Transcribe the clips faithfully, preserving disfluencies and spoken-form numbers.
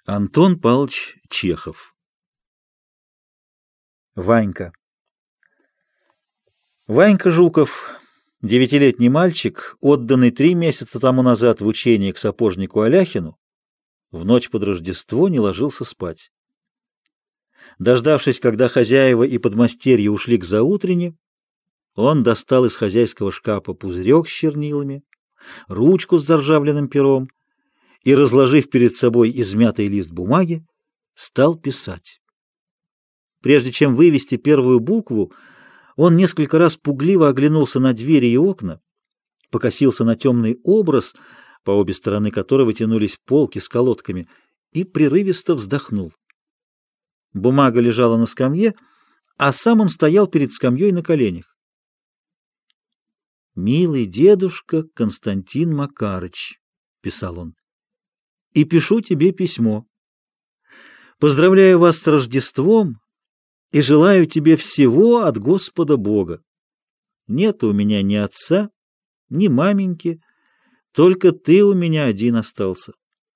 Антон Павлович Чехов. Ванька. Ванька Жуков, девятилетний мальчик, отданный три месяца тому назад в учение к сапожнику Аляхину, в ночь под Рождество не ложился спать. Дождавшись, когда хозяева и подмастерья ушли к заутрене, он достал из хозяйского шкафа пузырек с чернилами, ручку с заржавленным пером и, разложив перед собой измятый лист бумаги, стал писать. Прежде чем вывести первую букву, он несколько раз пугливо оглянулся на двери и окна, покосился на темный образ, по обе стороны которого тянулись полки с колодками, и прерывисто вздохнул. Бумага лежала на скамье, а сам он стоял перед скамьей на коленях. «Милый дедушка Константин Макарыч», — писал он, — «и пишу тебе письмо. Поздравляю вас с Рождеством и желаю тебе всего от Господа Бога. Нет у меня ни отца, ни маменьки, только ты у меня один остался».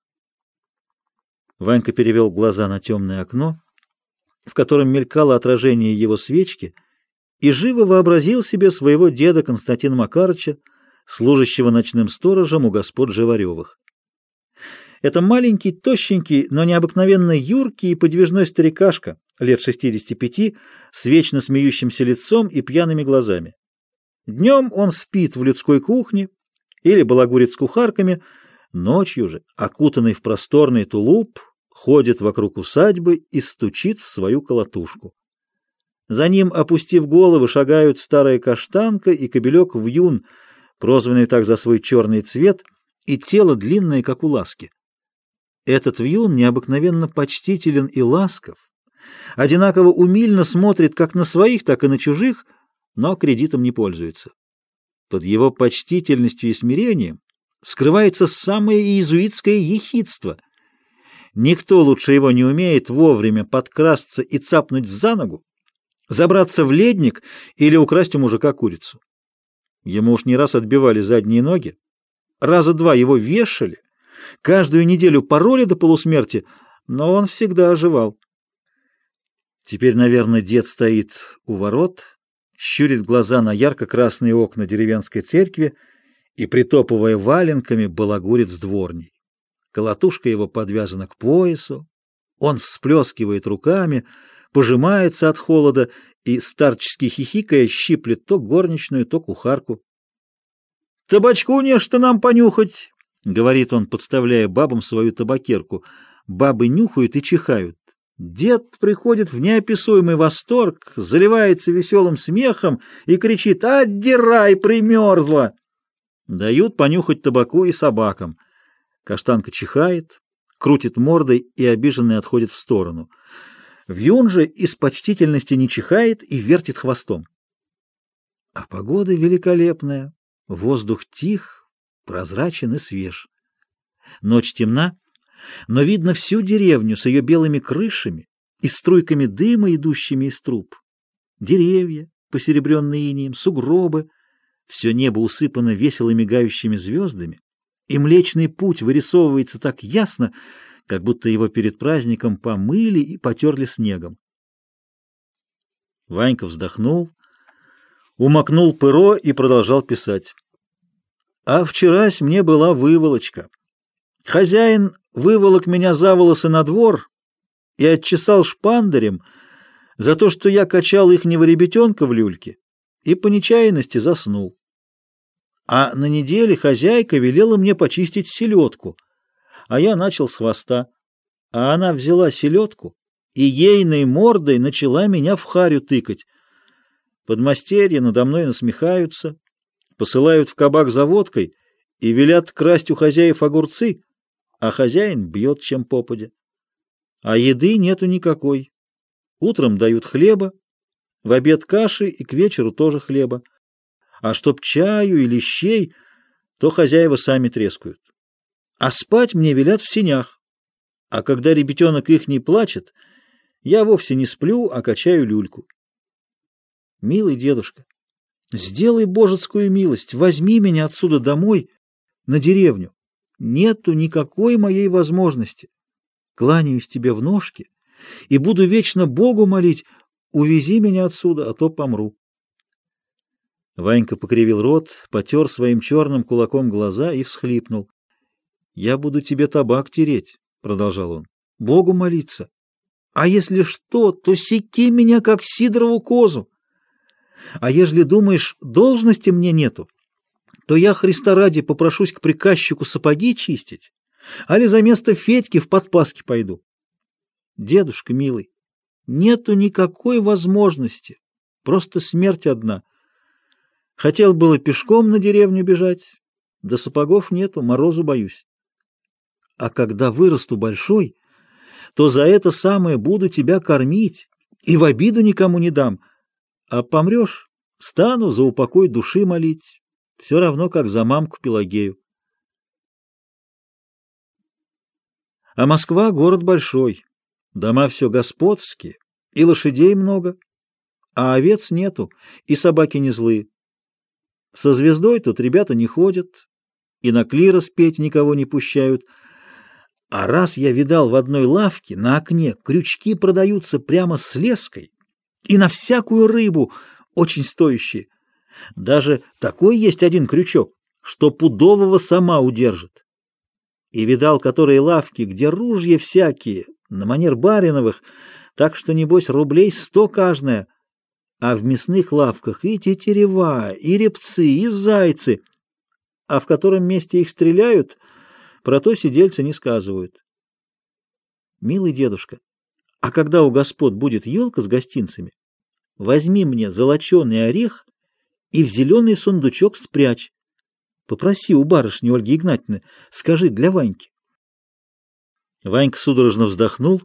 Ванька перевел глаза на темное окно, в котором мелькало отражение его свечки, и живо вообразил себе своего деда Константина Макарыча, служащего ночным сторожем у господ Живаревых. Это маленький, тощенький, но необыкновенно юркий и подвижной старикашка, лет шестидесяти пяти, с вечно смеющимся лицом и пьяными глазами. Днем он спит в людской кухне или балагурит с кухарками, ночью же, окутанный в просторный тулуп, ходит вокруг усадьбы и стучит в свою колотушку. За ним, опустив головы, шагают старая каштанка и кобелек Вьюн, прозванный так за свой черный цвет, и тело длинное, как у ласки. Этот Вьюн необыкновенно почтителен и ласков, одинаково умильно смотрит как на своих, так и на чужих, но кредитом не пользуется. Под его почтительностью и смирением скрывается самое иезуитское ехидство. Никто лучше его не умеет вовремя подкрасться и цапнуть за ногу, забраться в ледник или украсть у мужика курицу. Ему уж не раз отбивали задние ноги, раза два его вешали, каждую неделю пороли до полусмерти, но он всегда оживал. Теперь, наверное, дед стоит у ворот, щурит глаза на ярко-красные окна деревенской церкви и, притопывая валенками, балагурит с дворней. Колотушка его подвязана к поясу, он всплескивает руками, пожимается от холода и, старчески хихикая, щиплет то горничную, то кухарку. «Табачку нечто нам понюхать», — говорит он, подставляя бабам свою табакерку. Бабы нюхают и чихают. Дед приходит в неописуемый восторг, заливается веселым смехом и кричит: «Отдирай, примерзла!» Дают понюхать табаку и собакам. Каштанка чихает, крутит мордой и обиженный отходит в сторону. Вьюн же из почтительности не чихает и вертит хвостом. А погода великолепная, воздух тих, прозрачен и свеж. Ночь темна, но видно всю деревню с ее белыми крышами и струйками дыма, идущими из труб. Деревья, посеребренные инеем, сугробы, все небо усыпано весело мигающими звездами, и Млечный Путь вырисовывается так ясно, как будто его перед праздником помыли и потерли снегом. Ванька вздохнул, умокнул перо и продолжал писать. «А вчерась мне была выволочка. Хозяин выволок меня за волосы на двор и отчесал шпандарем за то, что я качал ихнего ребятенка в люльке и по нечаянности заснул. А на неделе хозяйка велела мне почистить селедку, а я начал с хвоста, а она взяла селедку и ейной мордой начала меня в харю тыкать. Подмастерья надо мной насмехаются, посылают в кабак за водкой и велят красть у хозяев огурцы, а хозяин бьет чем попадя. А еды нету никакой. Утром дают хлеба, в обед каши и к вечеру тоже хлеба. А чтоб чаю или щей, то хозяева сами трескают. А спать мне велят в сенях. А когда ребятенок ихний плачет, я вовсе не сплю, а качаю люльку. Милый дедушка, сделай божескую милость, возьми меня отсюда домой, на деревню. Нету никакой моей возможности. кланяюсь тебе в ножки и буду вечно Богу молить, увези меня отсюда, а то помру. Ванька покривил рот, потер своим черным кулаком глаза и всхлипнул. — Я буду тебе табак тереть, — продолжал он, — Богу молиться. А если что, то секи меня, как Сидорову козу. А ежели думаешь, должности мне нету, то я, Христа ради, попрошусь к приказчику сапоги чистить, али за место Федьки в подпаски пойду. Дедушка милый, нету никакой возможности, просто смерть одна. Хотел было пешком на деревню бежать, да сапогов нету, морозу боюсь. А когда вырасту большой, то за это самое буду тебя кормить и в обиду никому не дам. А помрешь, стану за упокой души молить, все равно, как за мамку Пелагею. А Москва — город большой, дома все господские, и лошадей много, а овец нету, и собаки не злые. Со звездой тут ребята не ходят, и на клирос петь никого не пущают. А раз я видал в одной лавке на окне крючки продаются прямо с леской, и на всякую рыбу очень стоящие. Даже такой есть один крючок, что пудового сама удержит. И видал которые лавки, где ружья всякие, на манер бариновых, так что, небось, рублей сто каждая. А в мясных лавках и тетерева, и репцы, и зайцы, а в котором месте их стреляют, про то сидельцы не сказывают. Милый дедушка, а когда у господ будет елка с гостинцами, возьми мне золоченый орех и в зеленый сундучок спрячь. Попроси у барышни Ольги Игнатьевны, скажи для Ваньки. Ванька судорожно вздохнул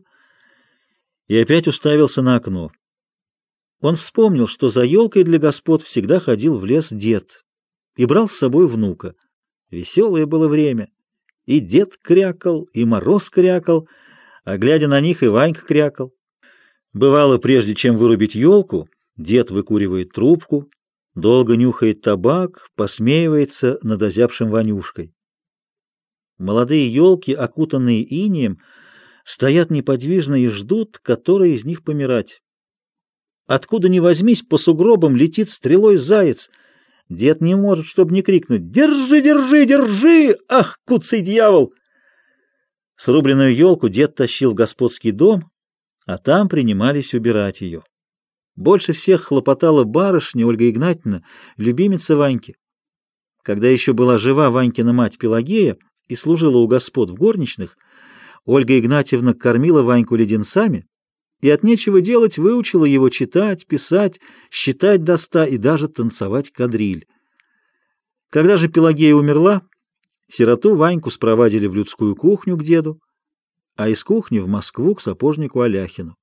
и опять уставился на окно. Он вспомнил, что за елкой для господ всегда ходил в лес дед и брал с собой внука. Веселое было время. И дед крякал, и Мороз крякал, а глядя на них и Ванька крякал. Бывало, прежде чем вырубить елку, дед выкуривает трубку, долго нюхает табак, посмеивается над озябшим Ванюшкой. Молодые елки, окутанные инеем, стоят неподвижно и ждут, который из них помирать. Откуда ни возьмись, по сугробам летит стрелой заяц. Дед не может, чтобы не крикнуть: «Держи, держи, держи! Ах, куцый дьявол!» Срубленную елку дед тащил в господский дом, а там принимались убирать ее. Больше всех хлопотала барышня Ольга Игнатьевна, любимица Ваньки. Когда еще была жива Ванькина мать Пелагея и служила у господ в горничных, Ольга Игнатьевна кормила Ваньку леденцами и от нечего делать выучила его читать, писать, считать до ста и даже танцевать кадриль. Когда же Пелагея умерла, сироту Ваньку спровадили в людскую кухню к деду, а из кухни в Москву к сапожнику Аляхину.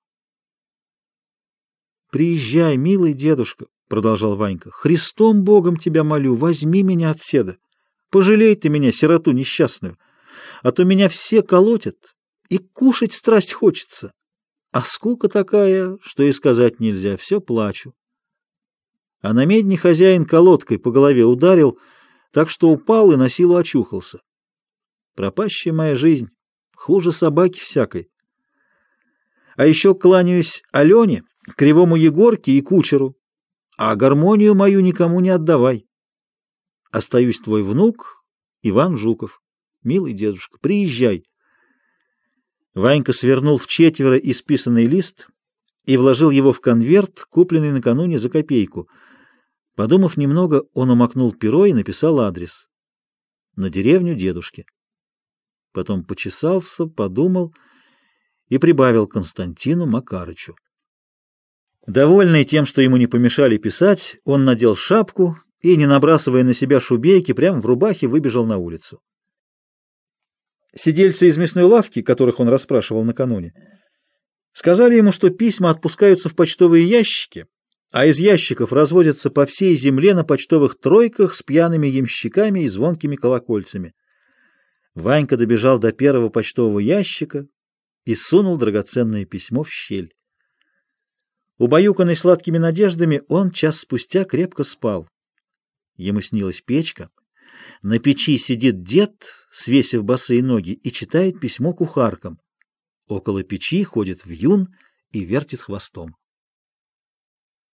«Приезжай, милый дедушка», — продолжал Ванька, — «Христом Богом тебя молю, возьми меня отседа. Пожалей ты меня, сироту несчастную, а то меня все колотят, и кушать страсть хочется. А скука такая, что и сказать нельзя, все плачу». А на медне хозяин колодкой по голове ударил, так что упал и на силу очухался. Пропащая моя жизнь, хуже собаки всякой. А еще кланяюсь Алене, кривому Егорке и кучеру, а гармонию мою никому не отдавай. Остаюсь твой внук Иван Жуков. Милый дедушка, приезжай. Ванька свернул в четверо исписанный лист и вложил его в конверт, купленный накануне за копейку. Подумав немного, он умокнул перо и написал адрес. На деревню дедушки. Потом почесался, подумал и прибавил Константину Макарычу. Довольный тем, что ему не помешали писать, он надел шапку и, не набрасывая на себя шубейки, прямо в рубахе выбежал на улицу. Сидельцы из мясной лавки, которых он расспрашивал накануне, сказали ему, что письма отпускаются в почтовые ящики, а из ящиков разводятся по всей земле на почтовых тройках с пьяными ямщиками и звонкими колокольцами. Ванька добежал до первого почтового ящика и сунул драгоценное письмо в щель. Убаюканный сладкими надеждами, он час спустя крепко спал. Ему снилась печка. На печи сидит дед, свесив босые ноги, и читает письмо кухаркам. Около печи ходит вьюн и вертит хвостом.